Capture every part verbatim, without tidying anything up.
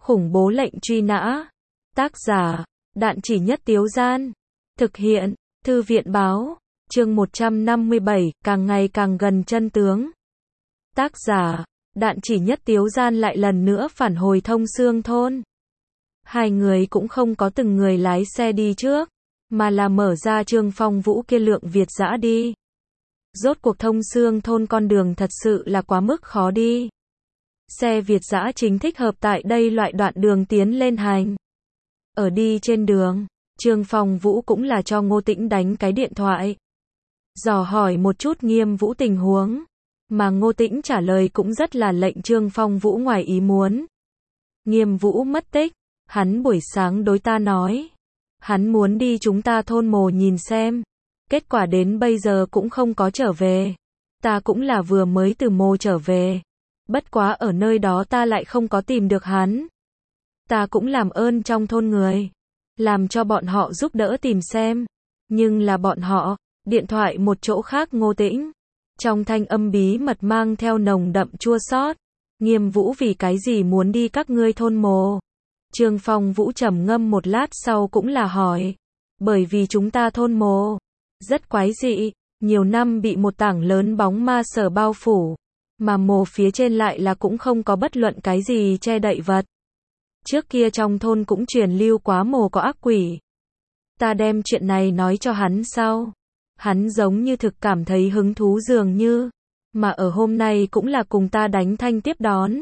Khủng bố lệnh truy nã. Tác giả, Đạn Chỉ Nhất Tiếu Gian. Thực hiện, Thư viện báo. Chương một trăm năm mươi bảy, càng ngày càng gần chân tướng. Tác giả, Đạn Chỉ Nhất Tiếu Gian lại lần nữa phản hồi Thông Xương thôn. Hai người cũng không có từng người lái xe đi trước, mà là mở ra Trương Phong Vũ kia lượng Việt dã đi. Rốt cuộc Thông Xương thôn con đường thật sự là quá mức khó đi. Xe Việt dã chính thích hợp tại đây loại đoạn đường tiến lên hành. Ở đi trên đường, Trương Phong Vũ cũng là cho Ngô Tĩnh đánh cái điện thoại, dò hỏi một chút Nghiêm Vũ tình huống, mà Ngô Tĩnh trả lời cũng rất là lệnh Trương Phong Vũ ngoài ý muốn. Nghiêm Vũ mất tích, hắn buổi sáng đối ta nói, hắn muốn đi chúng ta thôn Mồ nhìn xem, kết quả đến bây giờ cũng không có trở về. Ta cũng là vừa mới từ Mồ trở về, bất quá ở nơi đó ta lại không có tìm được hắn. Ta cũng làm ơn trong thôn người, làm cho bọn họ giúp đỡ tìm xem, nhưng là bọn họ, điện thoại một chỗ khác. Ngô Tĩnh, trong thanh âm bí mật mang theo nồng đậm chua xót. Nghiêm Vũ vì cái gì muốn đi các ngươi thôn Mồ? Trương Phong Vũ trầm ngâm một lát sau cũng là hỏi, bởi vì chúng ta thôn Mồ rất quái dị, nhiều năm bị một tảng lớn bóng ma sở bao phủ, mà Mồ phía trên lại là cũng không có bất luận cái gì che đậy vật. Trước kia trong thôn cũng truyền lưu quá Mồ có ác quỷ. Ta đem chuyện này nói cho hắn sau, hắn giống như thực cảm thấy hứng thú dường như, mà ở hôm nay cũng là cùng ta đánh thanh tiếp đón.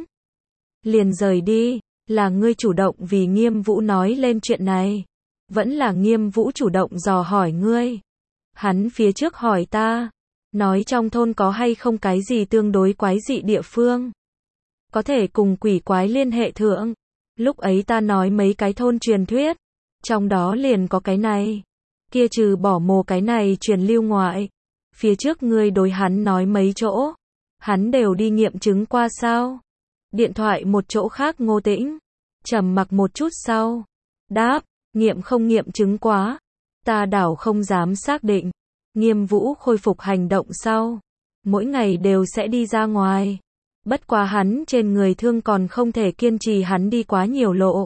Liền rời đi, là ngươi chủ động vì Nghiêm Vũ nói lên chuyện này, vẫn là Nghiêm Vũ chủ động dò hỏi ngươi? Hắn phía trước hỏi ta, nói trong thôn có hay không cái gì tương đối quái dị địa phương, có thể cùng quỷ quái liên hệ thượng. Lúc ấy ta nói mấy cái thôn truyền thuyết, trong đó liền có cái này. Kia trừ bỏ Mồ cái này truyền lưu ngoại, phía trước ngươi đối hắn nói mấy chỗ, hắn đều đi nghiệm chứng qua sao? Điện thoại một chỗ khác. Ngô Tĩnh trầm mặc một chút sau đáp, nghiệm không nghiệm chứng quá, ta đảo không dám xác định. Nghiêm Vũ khôi phục hành động sau, mỗi ngày đều sẽ đi ra ngoài, bất quá hắn trên người thương còn không thể kiên trì hắn đi quá nhiều lộ.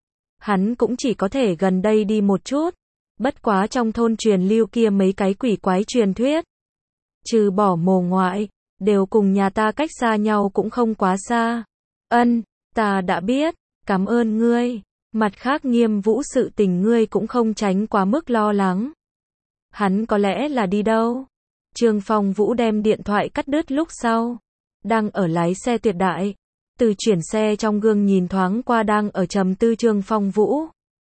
Hắn cũng chỉ có thể gần đây đi một chút, bất quá trong thôn truyền lưu kia mấy cái quỷ quái truyền thuyết, trừ bỏ Mồ ngoại, đều cùng nhà ta cách xa nhau cũng không quá xa. Ân, ta đã biết, cảm ơn ngươi. Mặt khác Nghiêm Vũ sự tình ngươi cũng không tránh quá mức lo lắng. Hắn có lẽ là đi đâu? Trương Phong Vũ đem điện thoại cắt đứt lúc sau, đang ở lái xe Tuyệt Đại, từ chuyển xe trong gương nhìn thoáng qua đang ở trầm tư Trương Phong Vũ.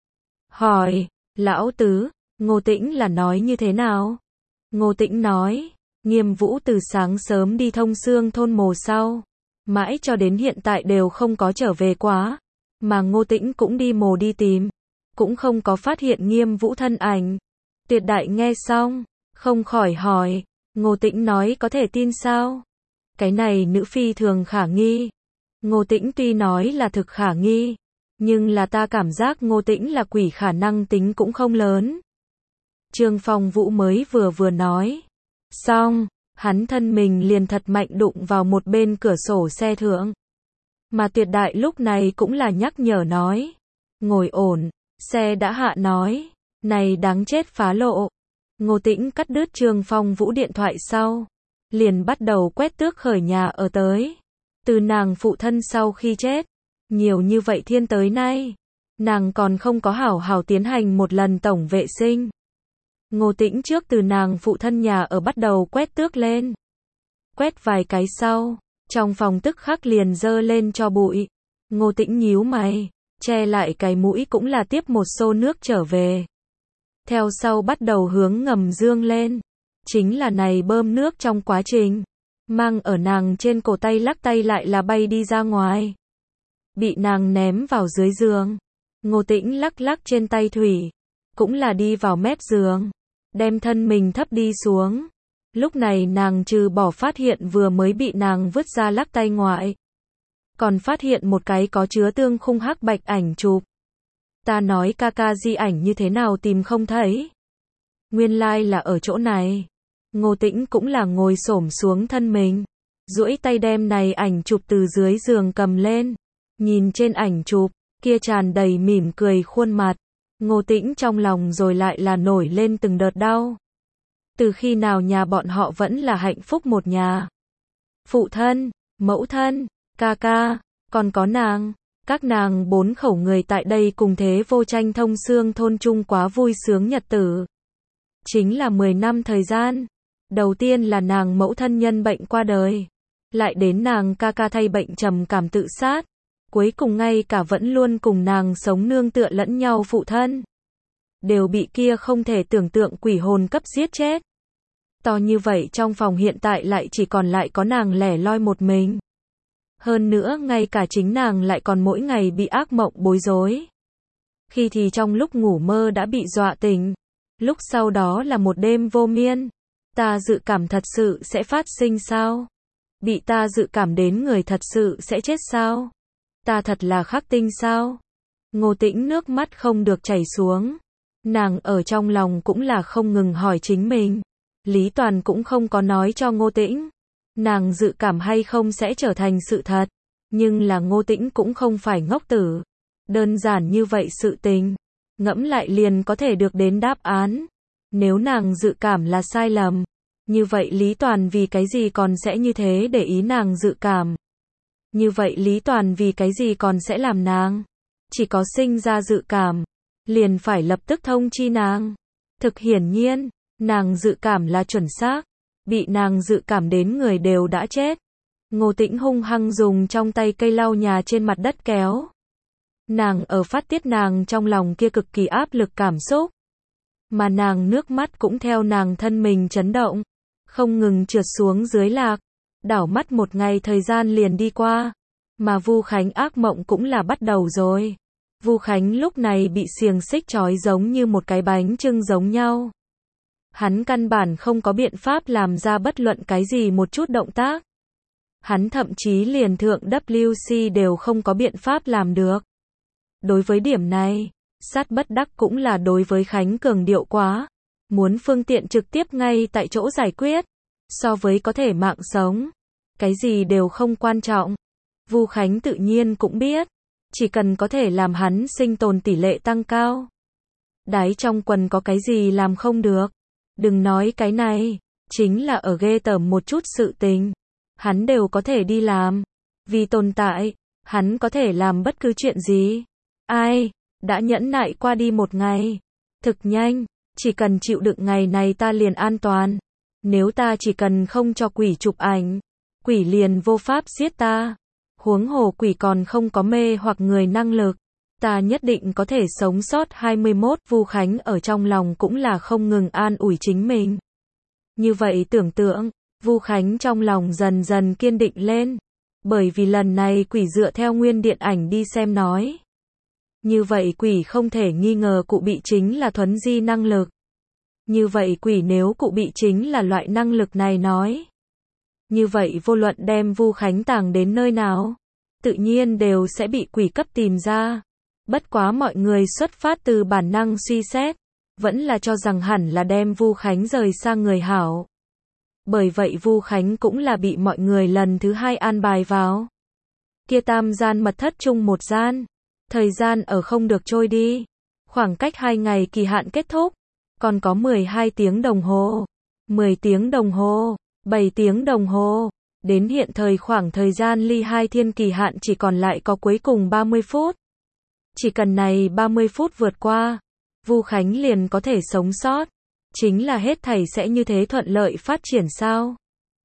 Hỏi, lão tứ, Ngô Tĩnh là nói như thế nào? Ngô Tĩnh nói, Nghiêm Vũ từ sáng sớm đi Thông Xương thôn Mồ sau, mãi cho đến hiện tại đều không có trở về quá, mà Ngô Tĩnh cũng đi Mồ đi tìm, cũng không có phát hiện Nghiêm Vũ thân ảnh. Tuyệt Đại nghe xong, không khỏi hỏi, Ngô Tĩnh nói có thể tin sao? Cái này nữ phi thường khả nghi. Ngô Tĩnh tuy nói là thực khả nghi, nhưng là ta cảm giác Ngô Tĩnh là quỷ khả năng tính cũng không lớn. Trương Phong Vũ mới vừa vừa nói xong, hắn thân mình liền thật mạnh đụng vào một bên cửa sổ xe thượng. Mà Tuyệt Đại lúc này cũng là nhắc nhở nói, ngồi ổn, xe đã hạ nói, này đáng chết phá lộ. Ngô Tĩnh cắt đứt Trương Phong Vũ điện thoại sau, liền bắt đầu quét tước khởi nhà ở tới. Từ nàng phụ thân sau khi chết, nhiều như vậy thiên tới nay, nàng còn không có hảo hảo tiến hành một lần tổng vệ sinh. Ngô Tĩnh trước từ nàng phụ thân nhà ở bắt đầu quét tước lên. Quét vài cái sau, trong phòng tức khắc liền dơ lên cho bụi. Ngô Tĩnh nhíu mày, che lại cái mũi cũng là tiếp một xô nước trở về. Theo sau bắt đầu hướng ngầm dương lên. Chính là này bơm nước trong quá trình, mang ở nàng trên cổ tay lắc tay lại là bay đi ra ngoài. Bị nàng ném vào dưới giường. Ngô Tĩnh lắc lắc trên tay thủy, cũng là đi vào mép giường, đem thân mình thấp đi xuống. Lúc này nàng trừ bỏ phát hiện vừa mới bị nàng vứt ra lắc tay ngoại, còn phát hiện một cái có chứa tương khung hắc bạch ảnh chụp. Ta nói ca ca di ảnh như thế nào tìm không thấy? Nguyên lai like là ở chỗ này. Ngô Tĩnh cũng là ngồi xổm xuống thân mình, duỗi tay đem này ảnh chụp từ dưới giường cầm lên, nhìn trên ảnh chụp, kia tràn đầy mỉm cười khuôn mặt. Ngô Tĩnh trong lòng rồi lại là nổi lên từng đợt đau. Từ khi nào nhà bọn họ vẫn là hạnh phúc một nhà. Phụ thân, mẫu thân, ca ca, còn có nàng, các nàng bốn khẩu người tại đây cùng thế vô tranh thông xương thôn chung quá vui sướng nhật tử. Chính là mười năm thời gian. Đầu tiên là nàng mẫu thân nhân bệnh qua đời. Lại đến nàng ca ca thay bệnh trầm cảm tự sát. Cuối cùng ngay cả vẫn luôn cùng nàng sống nương tựa lẫn nhau phụ thân. Đều bị kia không thể tưởng tượng quỷ hồn cấp giết chết. To như vậy trong phòng hiện tại lại chỉ còn lại có nàng lẻ loi một mình. Hơn nữa ngay cả chính nàng lại còn mỗi ngày bị ác mộng bối rối. Khi thì trong lúc ngủ mơ đã bị dọa tỉnh. Lúc sau đó là một đêm vô miên. Ta dự cảm thật sự sẽ phát sinh sao? Bị ta dự cảm đến người thật sự sẽ chết sao? Ta thật là khắc tinh sao? Ngô Tĩnh nước mắt không được chảy xuống. Nàng ở trong lòng cũng là không ngừng hỏi chính mình. Lý Toàn cũng không có nói cho Ngô Tĩnh. Nàng dự cảm hay không sẽ trở thành sự thật. Nhưng là Ngô Tĩnh cũng không phải ngốc tử. Đơn giản như vậy sự tình. Ngẫm lại liền có thể được đến đáp án. Nếu nàng dự cảm là sai lầm. Như vậy Lý Toàn vì cái gì còn sẽ như thế để ý nàng dự cảm. Như vậy Lý Toàn vì cái gì còn sẽ làm nàng. Chỉ có sinh ra dự cảm. Liền phải lập tức thông chi nàng. Thực hiển nhiên. Nàng dự cảm là chuẩn xác. Bị nàng dự cảm đến người đều đã chết. Ngô Tĩnh hung hăng dùng trong tay cây lau nhà trên mặt đất kéo. Nàng ở phát tiết nàng trong lòng kia cực kỳ áp lực cảm xúc. Mà nàng nước mắt cũng theo nàng thân mình chấn động. Không ngừng trượt xuống dưới lạc. Đảo mắt một ngày thời gian liền đi qua. Mà Vu Khánh ác mộng cũng là bắt đầu rồi. Vu Khánh lúc này bị xiềng xích trói giống như một cái bánh chưng giống nhau. Hắn căn bản không có biện pháp làm ra bất luận cái gì một chút động tác. Hắn thậm chí liền thượng W C đều không có biện pháp làm được. Đối với điểm này, sát bất đắc cũng là đối với Khánh cường điệu quá. Muốn phương tiện trực tiếp ngay tại chỗ giải quyết. So với có thể mạng sống. Cái gì đều không quan trọng. Vu Khánh tự nhiên cũng biết. Chỉ cần có thể làm hắn sinh tồn tỷ lệ tăng cao. Đáy trong quần có cái gì làm không được. Đừng nói cái này. Chính là ở ghê tởm một chút sự tình. Hắn đều có thể đi làm. Vì tồn tại. Hắn có thể làm bất cứ chuyện gì. Ai. Đã nhẫn nại qua đi một ngày. Thực nhanh. Chỉ cần chịu đựng ngày này ta liền an toàn. Nếu ta chỉ cần không cho quỷ chụp ảnh. Quỷ liền vô pháp giết ta. Huống hồ quỷ còn không có mê hoặc người năng lực. Ta nhất định có thể sống sót. hai mươi mốt Vu Khánh ở trong lòng cũng là không ngừng an ủi chính mình. Như vậy tưởng tượng, Vu Khánh trong lòng dần dần kiên định lên. Bởi vì lần này quỷ dựa theo nguyên điện ảnh đi xem nói. Như vậy quỷ không thể nghi ngờ cụ bị chính là thuấn di năng lực. Như vậy quỷ nếu cụ bị chính là loại năng lực này nói. Như vậy vô luận đem Vu Khánh tàng đến nơi nào, tự nhiên đều sẽ bị quỷ cấp tìm ra. Bất quá mọi người xuất phát từ bản năng suy xét, vẫn là cho rằng hẳn là đem Vu Khánh rời sang người hảo. Bởi vậy Vu Khánh cũng là bị mọi người lần thứ hai an bài vào. Kia tam gian mật thất chung một gian. Thời gian ở không được trôi đi. Khoảng cách hai ngày kỳ hạn kết thúc. Còn có mười hai tiếng đồng hồ. mười tiếng đồng hồ. bảy tiếng đồng hồ. Đến hiện thời khoảng thời gian ly hai thiên kỳ hạn chỉ còn lại có cuối cùng ba mươi phút. Chỉ cần này ba mươi phút vượt qua, Vu Khánh liền có thể sống sót. Chính là hết thảy sẽ như thế thuận lợi phát triển sao?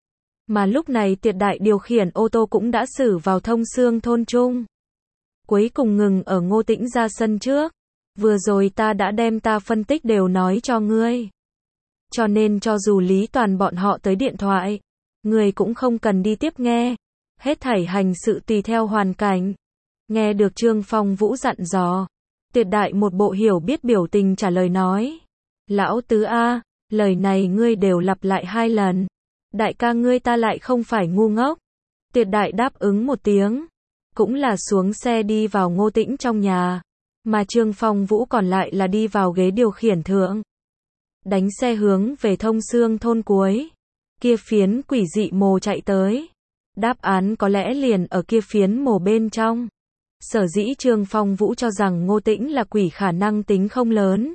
Mà lúc này Tiệt Đại điều khiển ô tô cũng đã xử vào thông xương thôn trung. Cuối cùng ngừng ở Ngô Tĩnh ra sân trước. Vừa rồi ta đã đem ta phân tích đều nói cho ngươi. Cho nên cho dù Lý Toàn bọn họ tới điện thoại, ngươi cũng không cần đi tiếp nghe. Hết thảy hành sự tùy theo hoàn cảnh. Nghe được Trương Phong Vũ dặn dò. Tiệt Đại một bộ hiểu biết biểu tình trả lời nói. Lão tứ a, lời này ngươi đều lặp lại hai lần. Đại ca ngươi ta lại không phải ngu ngốc. Tiệt Đại đáp ứng một tiếng. Cũng là xuống xe đi vào Ngô Tĩnh trong nhà. Mà Trương Phong Vũ còn lại là đi vào ghế điều khiển thượng. Đánh xe hướng về thông xương thôn cuối. Kia phiến quỷ dị mồ chạy tới. Đáp án có lẽ liền ở kia phiến mồ bên trong. Sở dĩ Trương Phong Vũ cho rằng Ngô Tĩnh là quỷ khả năng tính không lớn.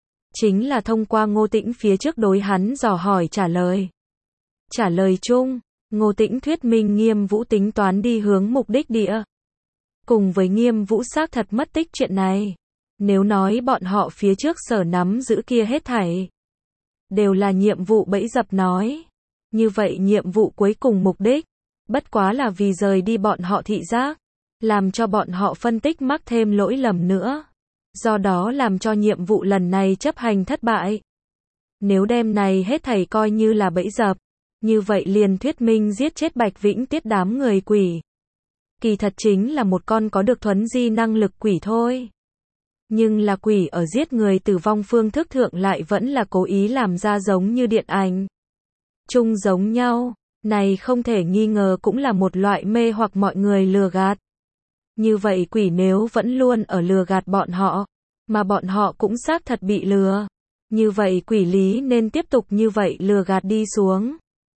Chính là thông qua Ngô Tĩnh phía trước đối hắn dò hỏi trả lời. Trả lời chung, Ngô Tĩnh thuyết minh Nghiêm Vũ tính toán đi hướng mục đích địa. Cùng với Nghiêm Vũ xác thật mất tích chuyện này. Nếu nói bọn họ phía trước sở nắm giữ kia hết thảy đều là nhiệm vụ bẫy dập nói. Như vậy nhiệm vụ cuối cùng mục đích, bất quá là vì rời đi bọn họ thị giác, làm cho bọn họ phân tích mắc thêm lỗi lầm nữa. Do đó làm cho nhiệm vụ lần này chấp hành thất bại. Nếu đem này hết thảy coi như là bẫy dập, như vậy liền thuyết minh giết chết Bạch Vĩnh Tiết đám người quỷ. Kỳ thật chính là một con có được thuấn di năng lực quỷ thôi. Nhưng là quỷ ở giết người tử vong phương thức thượng lại vẫn là cố ý làm ra giống như điện ảnh. Chung giống nhau, này không thể nghi ngờ cũng là một loại mê hoặc mọi người lừa gạt. Như vậy quỷ nếu vẫn luôn ở lừa gạt bọn họ, mà bọn họ cũng xác thật bị lừa. Như vậy quỷ lý nên tiếp tục như vậy lừa gạt đi xuống.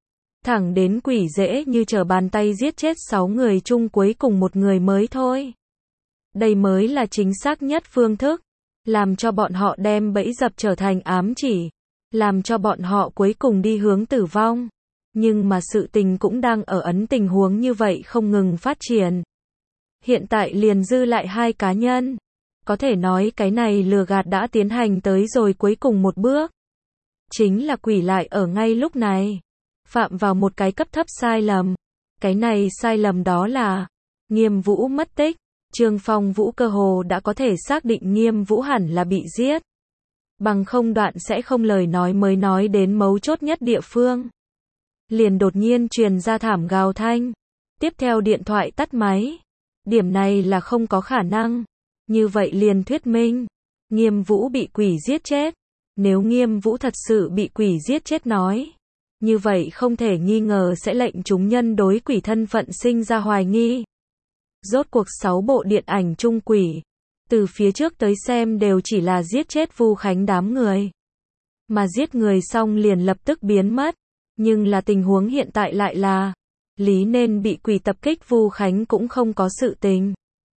Thẳng đến quỷ dễ như trở bàn tay giết chết sáu người chung cuối cùng một người mới thôi. Đây mới là chính xác nhất phương thức, làm cho bọn họ đem bẫy dập trở thành ám chỉ, làm cho bọn họ cuối cùng đi hướng tử vong. Nhưng mà sự tình cũng đang ở ấn tình huống như vậy không ngừng phát triển. Hiện tại liền dư lại hai cá nhân. Có thể nói cái này lừa gạt đã tiến hành tới rồi cuối cùng một bước. Chính là quỷ lại ở ngay lúc này phạm vào một cái cấp thấp sai lầm. Cái này sai lầm đó là Nghiêm Vũ mất tích. Trương Phong Vũ cơ hồ đã có thể xác định Nghiêm Vũ hẳn là bị giết. Bằng không đoạn sẽ không lời nói mới nói đến mấu chốt nhất địa phương. Liền đột nhiên truyền ra thảm gào thanh. Tiếp theo điện thoại tắt máy. Điểm này là không có khả năng. Như vậy liền thuyết minh Nghiêm Vũ bị quỷ giết chết. Nếu Nghiêm Vũ thật sự bị quỷ giết chết nói, như vậy không thể nghi ngờ sẽ lệnh chúng nhân đối quỷ thân phận sinh ra hoài nghi. Rốt cuộc sáu bộ điện ảnh chung quỷ, từ phía trước tới xem đều chỉ là giết chết Vu Khánh đám người. Mà giết người xong liền lập tức biến mất. Nhưng là tình huống hiện tại lại là lý nên bị quỷ tập kích Vu Khánh cũng không có sự tình.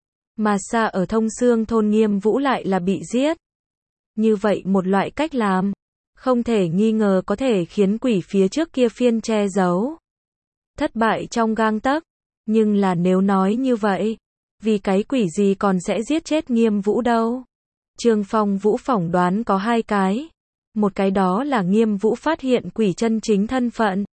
Mà xa ở Thông Xương thôn Nghiêm Vũ lại là bị giết. Như vậy một loại cách làm, không thể nghi ngờ có thể khiến quỷ phía trước kia phiên che giấu thất bại trong gang tấc. Nhưng là nếu nói như vậy, vì cái quỷ gì còn sẽ giết chết Nghiêm Vũ đâu? Trương Phong Vũ phỏng đoán có hai cái. Một cái đó là Nghiêm Vũ phát hiện quỷ chân chính thân phận.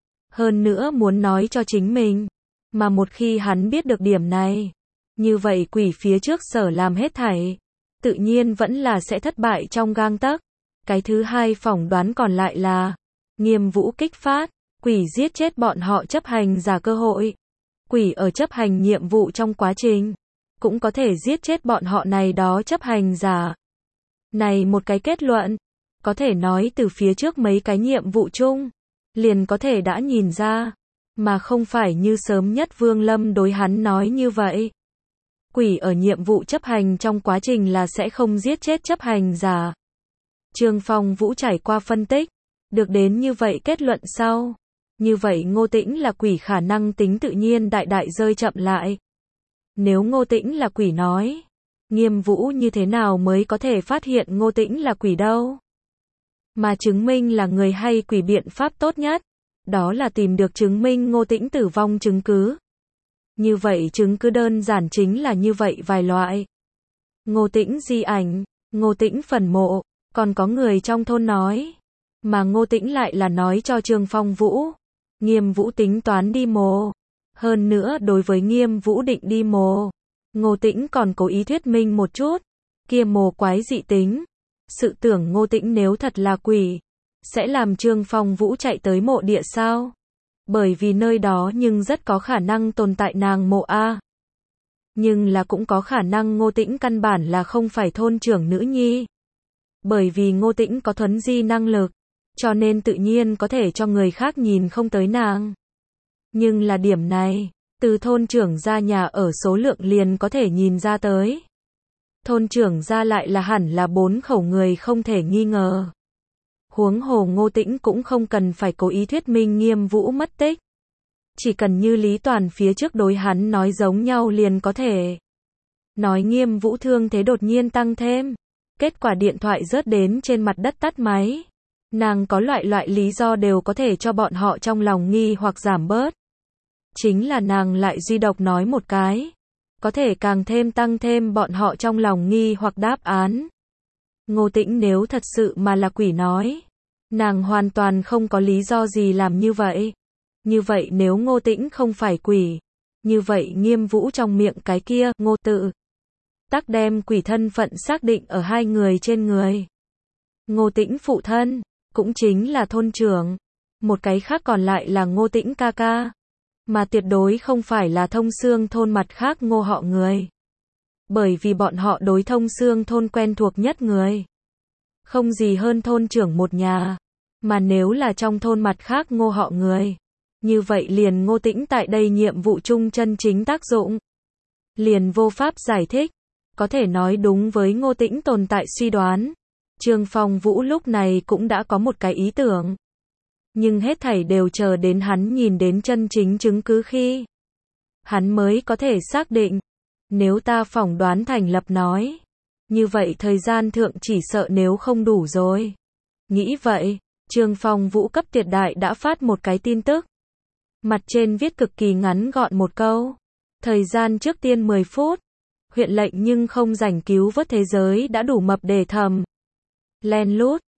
Hơn nữa muốn nói cho chính mình. Mà một khi hắn biết được điểm này, như vậy quỷ phía trước sở làm hết thảy, tự nhiên vẫn là sẽ thất bại trong gang tấc. Cái thứ hai phỏng đoán còn lại là Nghiêm Vũ kích phát, quỷ giết chết bọn họ chấp hành giả cơ hội. Quỷ ở chấp hành nhiệm vụ trong quá trình, cũng có thể giết chết bọn họ này đó chấp hành giả. Này một cái kết luận, có thể nói từ phía trước mấy cái nhiệm vụ chung, liền có thể đã nhìn ra, mà không phải như sớm nhất Vương Lâm đối hắn nói như vậy. Quỷ ở nhiệm vụ chấp hành trong quá trình là sẽ không giết chết chấp hành giả. Trương Phong Vũ trải qua phân tích, được đến như vậy kết luận sau. Như vậy Ngô Tĩnh là quỷ khả năng tính tự nhiên đại đại rơi chậm lại. Nếu Ngô Tĩnh là quỷ nói, Nghiêm Vũ như thế nào mới có thể phát hiện Ngô Tĩnh là quỷ đâu? Mà chứng minh là người hay quỷ biện pháp tốt nhất, đó là tìm được chứng minh Ngô Tĩnh tử vong chứng cứ. Như vậy chứng cứ đơn giản chính là như vậy vài loại. Ngô Tĩnh di ảnh, Ngô Tĩnh phần mộ, còn có người trong thôn nói. Mà Ngô Tĩnh lại là nói cho Trương Phong Vũ. Nghiêm Vũ tính toán đi mồ. Hơn nữa đối với Nghiêm Vũ định đi mồ, Ngô Tĩnh còn cố ý thuyết minh một chút. Kia mồ quái dị tính. Sự tưởng Ngô Tĩnh nếu thật là quỷ, sẽ làm Trương Phong Vũ chạy tới mộ địa sao? Bởi vì nơi đó nhưng rất có khả năng tồn tại nàng mộ A. Nhưng là cũng có khả năng Ngô Tĩnh căn bản là không phải thôn trưởng nữ nhi. Bởi vì Ngô Tĩnh có thuấn di năng lực, cho nên tự nhiên có thể cho người khác nhìn không tới nàng. Nhưng là điểm này, từ thôn trưởng ra nhà ở số lượng liền có thể nhìn ra tới. Thôn trưởng ra lại là hẳn là bốn khẩu người không thể nghi ngờ. Huống hồ Ngô Tĩnh cũng không cần phải cố ý thuyết minh Nghiêm Vũ mất tích. Chỉ cần như Lý Toàn phía trước đối hắn nói giống nhau liền có thể. nói Nghiêm Vũ thương thế đột nhiên tăng thêm. Kết quả điện thoại rớt đến trên mặt đất tắt máy. Nàng có loại loại lý do đều có thể cho bọn họ trong lòng nghi hoặc giảm bớt. Chính là nàng lại duy độc nói một cái. Có thể càng thêm tăng thêm bọn họ trong lòng nghi hoặc đáp án. Ngô Tĩnh nếu thật sự mà là quỷ nói. Nàng hoàn toàn không có lý do gì làm như vậy. Như vậy nếu Ngô Tĩnh không phải quỷ. Như vậy Nghiêm Vũ trong miệng cái kia, Ngô Tự. Tắc đem quỷ thân phận xác định ở hai người trên người. Ngô Tĩnh phụ thân, cũng chính là thôn trưởng. Một cái khác còn lại là Ngô Tĩnh ca ca. Mà tuyệt đối không phải là Thông Xương thôn mặt khác Ngô họ người. Bởi vì bọn họ đối Thông Xương thôn quen thuộc nhất người. Không gì hơn thôn trưởng một nhà. Mà nếu là trong thôn mặt khác Ngô họ người. Như vậy liền Ngô Tĩnh tại đây nhiệm vụ chung chân chính tác dụng. Liền vô pháp giải thích. Có thể nói đúng với Ngô Tĩnh tồn tại suy đoán. Trương Phong Vũ lúc này cũng đã có một cái ý tưởng. Nhưng hết thảy đều chờ đến hắn nhìn đến chân chính chứng cứ khi. Hắn mới có thể xác định. Nếu ta phỏng đoán thành lập nói. Như vậy thời gian thượng chỉ sợ nếu không đủ rồi. Nghĩ vậy, Trương Phong Vũ cấp tuyệt đại đã phát một cái tin tức. Mặt trên viết cực kỳ ngắn gọn một câu. Thời gian trước tiên mười phút. Huyện lệnh nhưng không rảnh cứu vớt thế giới đã đủ mập để thầm. Len lút.